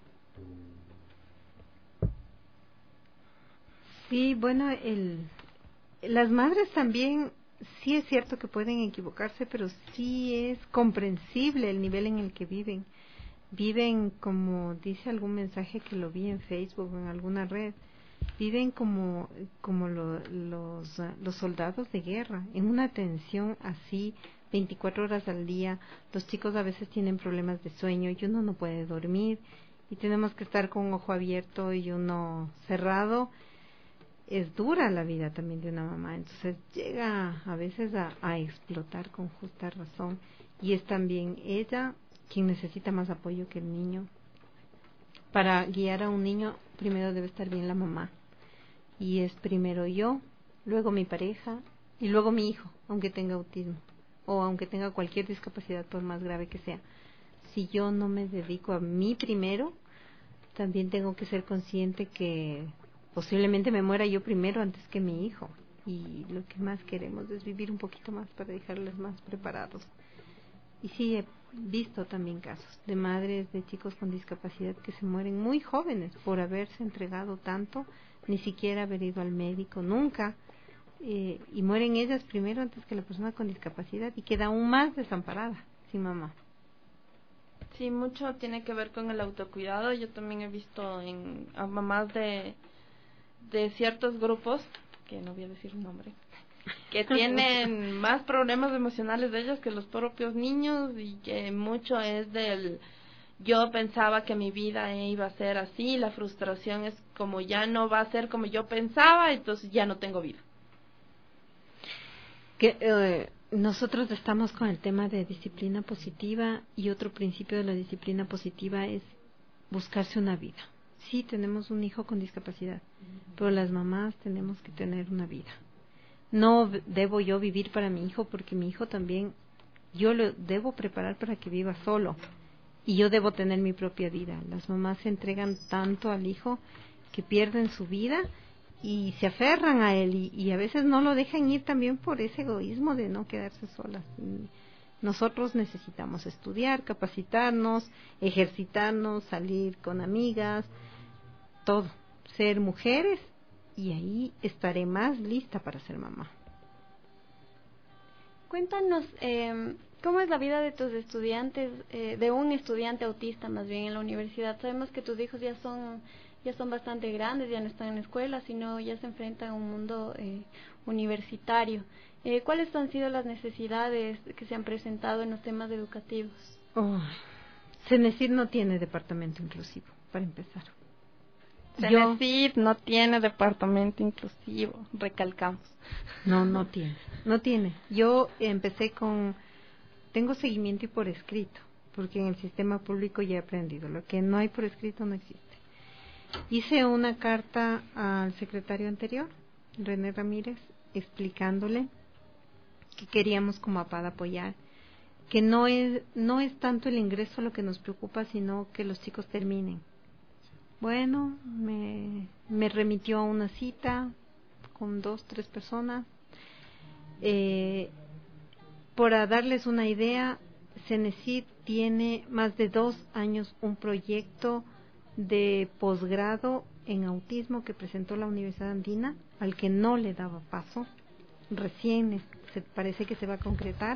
Sí, bueno, las madres también, sí es cierto que pueden equivocarse, pero sí es comprensible el nivel en el que viven. Viven, como dice algún mensaje que lo vi en Facebook o en alguna red, viven como los soldados de guerra, en una tensión así 24 horas al día. Los chicos a veces tienen problemas de sueño y uno no puede dormir y tenemos que estar con un ojo abierto y uno cerrado. Es dura la vida también de una mamá, entonces llega a veces a explotar con justa razón, y es también ella quien necesita más apoyo que el niño. Para guiar a un niño primero debe estar bien la mamá, y es primero yo, luego mi pareja y luego mi hijo, aunque tenga autismo o aunque tenga cualquier discapacidad por más grave que sea. Si yo no me dedico a mí primero, también tengo que ser consciente que posiblemente me muera yo primero antes que mi hijo, y lo que más queremos es vivir un poquito más para dejarles más preparados. Y sí, he visto también casos de madres de chicos con discapacidad que se mueren muy jóvenes por haberse entregado tanto, ni siquiera haber ido al médico nunca, y mueren ellas primero antes que la persona con discapacidad y queda aún más desamparada, sin mamá. Sí, mucho tiene que ver con el autocuidado. Yo también he visto a mamás de ciertos grupos, que no voy a decir el nombre, que tienen más problemas emocionales de ellos que los propios niños, y que mucho es del yo pensaba que mi vida iba a ser así, la frustración es como ya no va a ser como yo pensaba, entonces ya no tengo vida. Nosotros estamos con el tema de disciplina positiva, y otro principio de la disciplina positiva es buscarse una vida. Sí, tenemos un hijo con discapacidad, pero las mamás tenemos que tener una vida. No debo yo vivir para mi hijo, porque mi hijo también, yo lo debo preparar para que viva solo, y yo debo tener mi propia vida. Las mamás se entregan tanto al hijo que pierden su vida y se aferran a él, y a veces no lo dejan ir también por ese egoísmo de no quedarse solas. Nosotros necesitamos estudiar, capacitarnos, ejercitarnos, salir con amigas, todo, ser mujeres, y ahí estaré más lista para ser mamá. Cuéntanos, ¿cómo es la vida de tus estudiantes, de un estudiante autista más bien en la universidad? Sabemos que tus hijos ya son bastante grandes, ya no están en la escuela, sino ya se enfrentan a un mundo universitario. ¿Cuáles han sido las necesidades que se han presentado en los temas educativos? CENESID no tiene departamento inclusivo, para empezar. CENESID no tiene departamento inclusivo, recalcamos. No tiene. Yo empecé tengo seguimiento y por escrito, porque en el sistema público ya he aprendido, lo que no hay por escrito no existe. Hice una carta al secretario anterior, René Ramírez, explicándole que queríamos como APAD apoyar, que no es tanto el ingreso lo que nos preocupa, sino que los chicos terminen. Bueno, me remitió a una cita con 2-3 personas. Para darles una idea, CENESID tiene más de 2 años un proyecto de posgrado en autismo que presentó la Universidad Andina, al que no le daba paso. Recién parece que se va a concretar.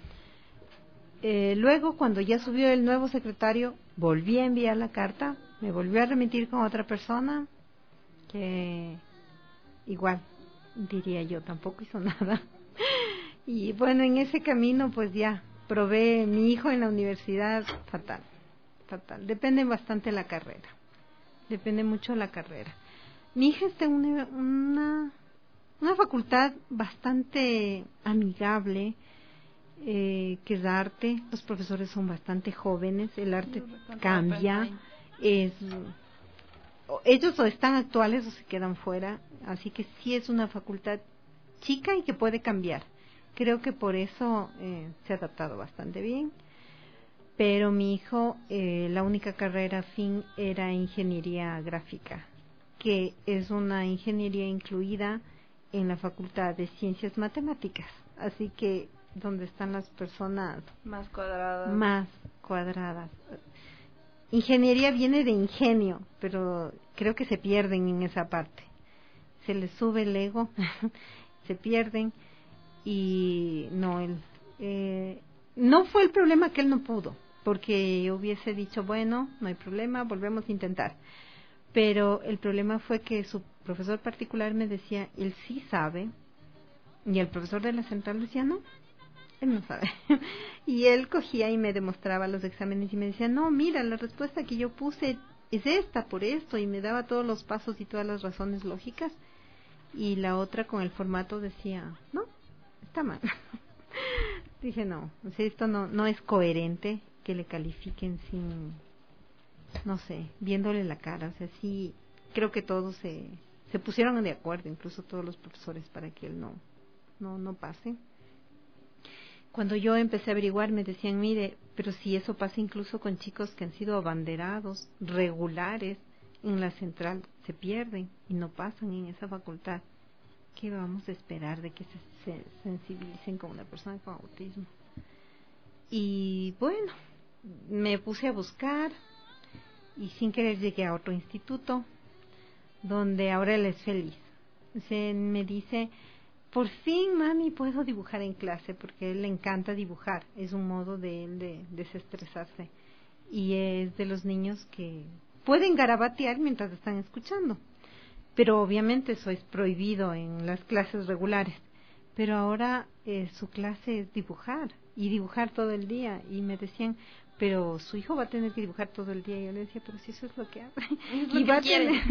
Luego, cuando ya subió el nuevo secretario, volví a enviar la carta, me volvió a remitir con otra persona que igual, diría yo, tampoco hizo nada. Y bueno, en ese camino pues ya probé mi hijo en la universidad, fatal. Depende bastante la carrera, depende mucho la carrera. Mi hija está en una facultad bastante amigable, que es arte. Los profesores son bastante jóvenes, el arte cambia, ellos o están actuales o se quedan fuera, así que sí es una facultad chica y que puede cambiar. Creo que por eso se ha adaptado bastante bien. Pero mi hijo, la única carrera afín era ingeniería gráfica, que es una ingeniería incluida en la Facultad de Ciencias Matemáticas. Así que donde están las personas más cuadradas. Ingeniería viene de ingenio, pero creo que se pierden en esa parte. Se les sube el ego, se pierden, y no fue el problema que él no pudo, porque yo hubiese dicho, bueno, no hay problema, volvemos a intentar. Pero el problema fue que su profesor particular me decía, él sí sabe, y el profesor de la central decía, no, él no sabe. Y él cogía y me demostraba los exámenes y me decía, no, mira, la respuesta que yo puse es esta, por esto, y me daba todos los pasos y todas las razones lógicas. Y la otra con el formato decía, no, está mal. Dije, no, o sea, esto no es coherente que le califiquen sin, no sé, viéndole la cara. O sea, sí, creo que todos se pusieron de acuerdo, incluso todos los profesores, para que él no pase. Cuando yo empecé a averiguar, me decían, mire, pero si eso pasa incluso con chicos que han sido abanderados, regulares, en la central, se pierden y no pasan en esa facultad. ¿Qué vamos a esperar de que se sensibilicen con una persona con autismo? Y bueno, me puse a buscar y sin querer llegué a otro instituto donde ahora él es feliz. Me dice, por fin, mami, puedo dibujar en clase, porque a él le encanta dibujar, es un modo de él de desestresarse. Y es de los niños que pueden garabatear mientras están escuchando. Pero obviamente eso es prohibido en las clases regulares. Pero ahora su clase es dibujar, y dibujar todo el día. Y me decían, pero su hijo va a tener que dibujar todo el día. Y yo le decía, pero si eso es lo que hace. Y va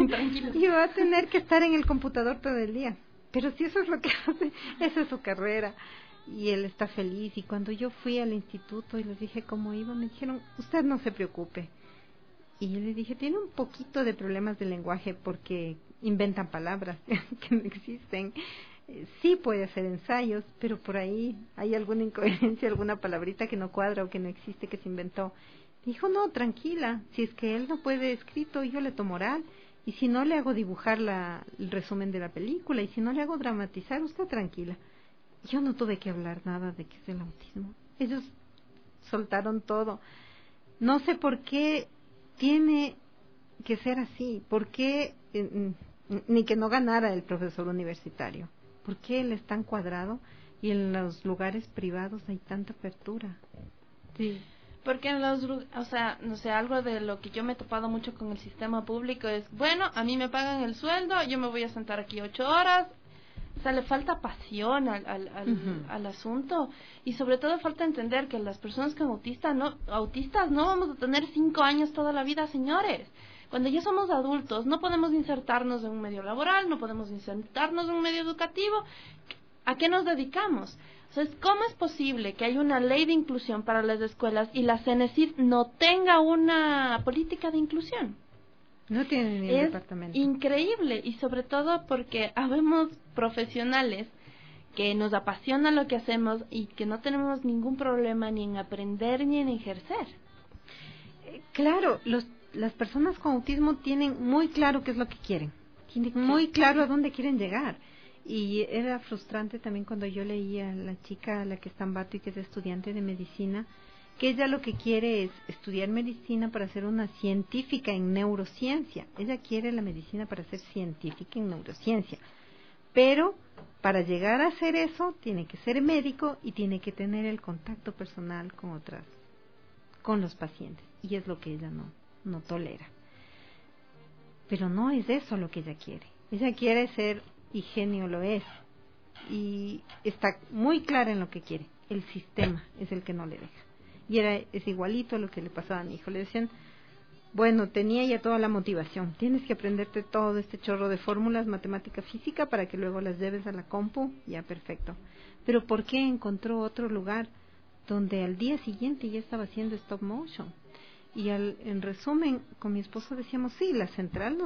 a tener que estar en el computador todo el día. Pero si eso es lo que hace, esa es su carrera. Y él está feliz. Y cuando yo fui al instituto y les dije cómo iba, me dijeron, usted no se preocupe. Y yo le dije, tiene un poquito de problemas de lenguaje porque inventan palabras que no existen. Sí puede hacer ensayos, pero por ahí hay alguna incoherencia, alguna palabrita que no cuadra o que no existe, que se inventó. Dijo, no, tranquila, si es que él no puede escrito, yo le tomo oral. Y si no, le hago dibujar el resumen de la película. Y si no, le hago dramatizar, usted tranquila. Yo no tuve que hablar nada de que es el autismo. Ellos soltaron todo. No sé por qué tiene que ser así. ¿Por qué ni que no ganara el profesor universitario? ¿Por qué él es tan cuadrado y en los lugares privados hay tanta apertura? Sí. Porque en no sé, algo de lo que yo me he topado mucho con el sistema público es, bueno, a mí me pagan el sueldo, yo me voy a sentar aquí 8 horas. O sea, le falta pasión al asunto, y sobre todo falta entender que las personas con autistas no vamos a tener 5 años toda la vida, señores. Cuando ya somos adultos no podemos insertarnos en un medio laboral, no podemos insertarnos en un medio educativo. ¿A qué nos dedicamos? Entonces, ¿cómo es posible que haya una ley de inclusión para las escuelas y la CENESID no tenga una política de inclusión? No tiene ni el departamento. Increíble, y sobre todo porque habemos profesionales que nos apasiona lo que hacemos y que no tenemos ningún problema ni en aprender ni en ejercer. Claro, las personas con autismo tienen muy claro qué es lo que quieren, tienen muy claro a dónde quieren llegar. Y era frustrante también cuando yo leía a la chica, a la que está en Bato y que es estudiante de medicina, que ella lo que quiere es estudiar medicina para ser una científica en neurociencia. Ella quiere la medicina para ser científica en neurociencia. Pero para llegar a hacer eso, tiene que ser médico y tiene que tener el contacto personal con los pacientes. Y es lo que ella no tolera. Pero no es eso lo que ella quiere. Ella quiere ser, y genio lo es. Y está muy clara en lo que quiere. El sistema es el que no le deja. Y es igualito a lo que le pasaba a mi hijo. Le decían, bueno, tenía ya toda la motivación. Tienes que aprenderte todo este chorro de fórmulas, matemática, física, para que luego las lleves a la compu. Ya, perfecto. Pero ¿por qué encontró otro lugar donde al día siguiente ya estaba haciendo stop motion? Y en resumen, con mi esposo decíamos, sí, la central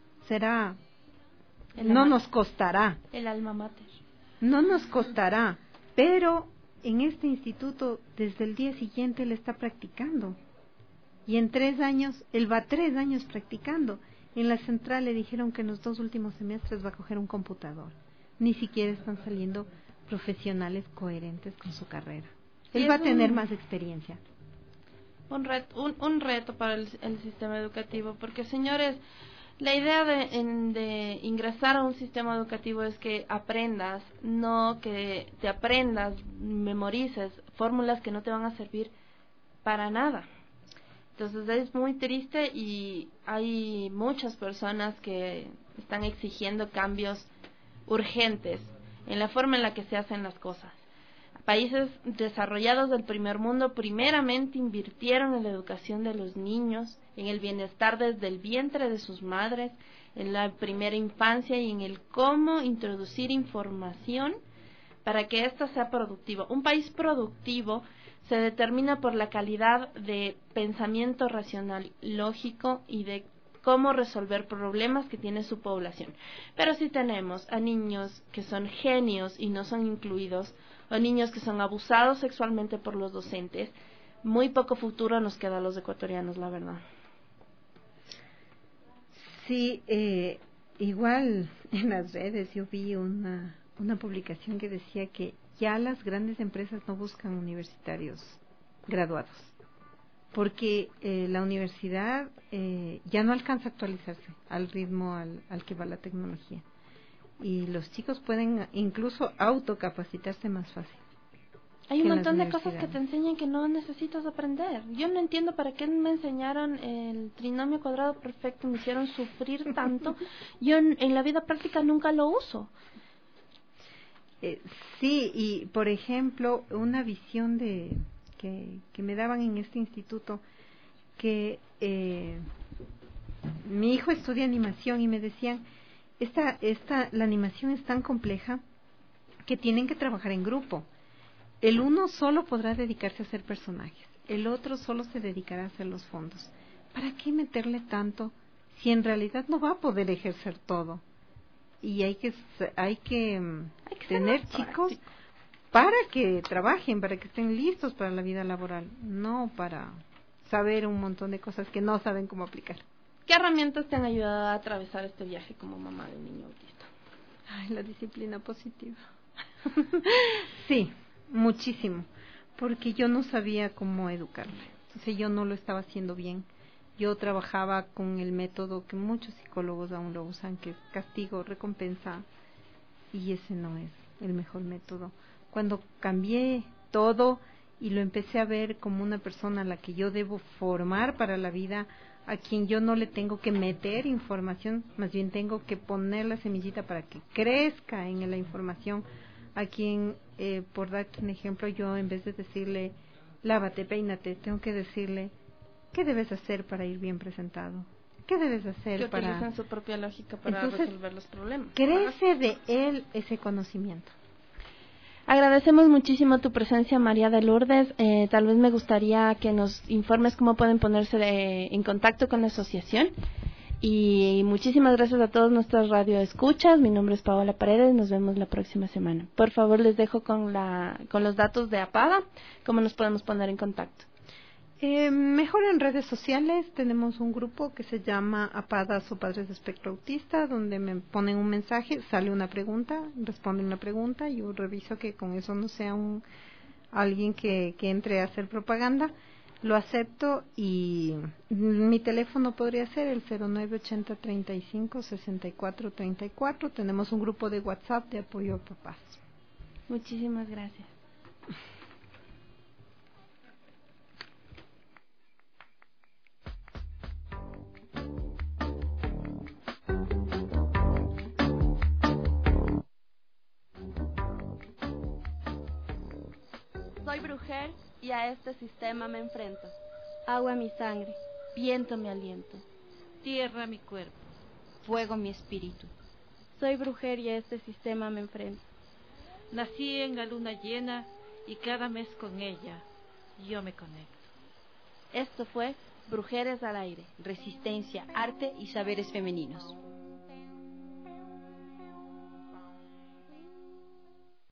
nos costará. El alma mater. No nos costará, pero en este instituto, desde el día siguiente, él está practicando. Y en 3 años, él va 3 años practicando. En la central le dijeron que en los 2 últimos semestres va a coger un computador. Ni siquiera están saliendo profesionales coherentes con su carrera. Él va a tener más experiencia. Un reto para el sistema educativo, porque, señores, la idea de ingresar a un sistema educativo es que aprendas, no que te aprendas, memorices fórmulas que no te van a servir para nada. Entonces es muy triste y hay muchas personas que están exigiendo cambios urgentes en la forma en la que se hacen las cosas. Países desarrollados del primer mundo primeramente invirtieron en la educación de los niños, en el bienestar desde el vientre de sus madres, en la primera infancia y en el cómo introducir información para que ésta sea productiva. Un país productivo se determina por la calidad de pensamiento racional, lógico y de cómo resolver problemas que tiene su población. Pero si tenemos a niños que son genios y no son incluidos, o niños que son abusados sexualmente por los docentes, muy poco futuro nos queda a los ecuatorianos, la verdad. Sí, igual en las redes yo vi una publicación que decía que ya las grandes empresas no buscan universitarios graduados, porque la universidad ya no alcanza a actualizarse al ritmo al que va la tecnología. y los chicos pueden incluso autocapacitarse más fácil. Hay un montón de cosas que te enseñan que no necesitas aprender. Yo no entiendo para qué me enseñaron el trinomio cuadrado perfecto, me hicieron sufrir tanto. Yo en la vida práctica nunca lo uso. Sí, y por ejemplo, una visión que me daban en este instituto, que mi hijo estudia animación y me decían, la animación es tan compleja que tienen que trabajar en grupo. El uno solo podrá dedicarse a hacer personajes, el otro solo se dedicará a hacer los fondos. ¿Para qué meterle tanto si en realidad no va a poder ejercer todo? Y hay que tener chicos para que trabajen, para que estén listos para la vida laboral, no para saber un montón de cosas que no saben cómo aplicar. ¿Qué herramientas te han ayudado a atravesar este viaje como mamá de un niño autista? Ay, la disciplina positiva. Sí, muchísimo, porque yo no sabía cómo educarle. Entonces yo no lo estaba haciendo bien. Yo trabajaba con el método que muchos psicólogos aún lo usan, que es castigo, recompensa, y ese no es el mejor método. Cuando cambié todo y lo empecé a ver como una persona a la que yo debo formar para la vida, a quien yo no le tengo que meter información, más bien tengo que poner la semillita para que crezca en la información, a quien, por darte un ejemplo, yo en vez de decirle, lávate, peínate, tengo que decirle, ¿qué debes hacer para ir bien presentado? ¿Qué debes hacer para...? Que utilizan su propia lógica para resolver los problemas. Crece de él ese conocimiento. Agradecemos muchísimo tu presencia, María de Lourdes. Tal vez me gustaría que nos informes cómo pueden ponerse en contacto con la asociación. Y muchísimas gracias a todos nuestros radioescuchas. Mi nombre es Paola Paredes. Nos vemos la próxima semana. Por favor, les dejo con los datos de APADA. ¿Cómo nos podemos poner en contacto? Mejor en redes sociales. Tenemos un grupo que se llama APADAS o Padres de Espectro Autista, donde me ponen un mensaje, sale una pregunta, responden una pregunta, yo reviso que con eso no sea alguien que entre a hacer propaganda, lo acepto, y mi teléfono podría ser el 0980 35 64 34. Tenemos un grupo de WhatsApp de apoyo a papás. Muchísimas gracias. Soy brujer y a este sistema me enfrento. Agua mi sangre, Viento mi aliento. Tierra mi cuerpo, fuego mi espíritu. soy brujer y a este sistema me enfrento. Nací en la luna llena y cada mes con ella yo me conecto. Esto fue Brujeres al Aire. Resistencia, arte y saberes femeninos.